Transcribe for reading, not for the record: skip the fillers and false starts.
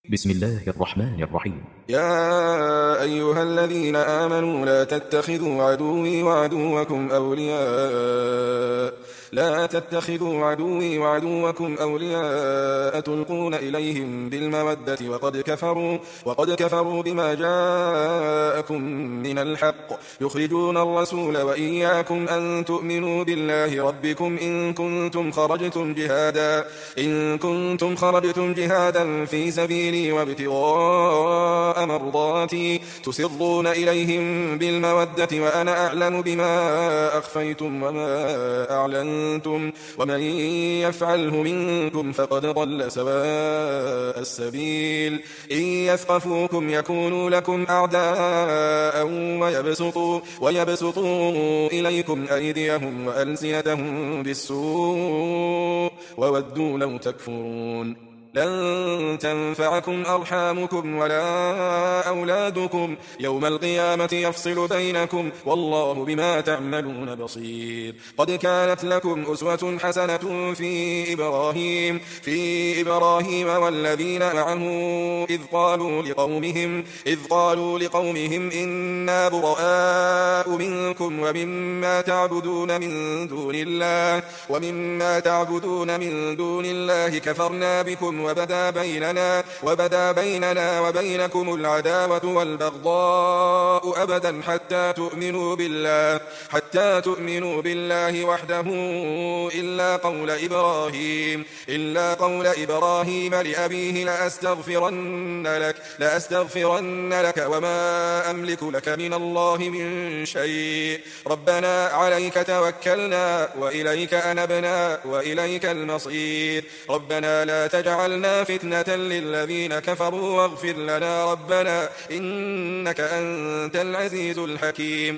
بسم الله الرحمن الرحيم. يا أيها الذين آمنوا لا تتخذوا عدوي وعدوكم أولياء تلقون إليهم بالمودة وقد كفروا بما جاءكم من الحق يخرجون الرسول وإياكم أن تؤمنوا بالله ربكم إن كنتم خرجتم جهادا في سبيلي وابتغاء مرضاتي تسرون إليهم بالمودة وأنا أعلم بما أخفيتم وما أعلنتم ومن يفعله منكم فقد ضل سواء السبيل إن يثقفوكم يكونوا لكم أعداء ويبسطوا إليكم أيديهم وألسنتهم بالسوء وودوا لو تكفرون لن تنفعكم أرحامكم ولا أولادكم يوم القيامة يفصل بينكم والله بما تعملون بصير قد كانت لكم أسوة حسنة في إبراهيم والذين معه إذ قالوا لقومهم إنا براء منكم ومما تعبدون من دون الله كفرنا بكم وبدا بيننا وبينكم العداوة والبغضاء أبدا حتى تؤمنوا بالله وحده إلا قول إبراهيم لأبيه لأستغفرن لك وما أملك لك من الله من شيء ربنا عليك توكلنا وإليك أنبنا وإليك المصير ربنا لا تجعلنا فتنة للذين كفروا واغفر لنا ربنا إنك أنت العزيز الحكيم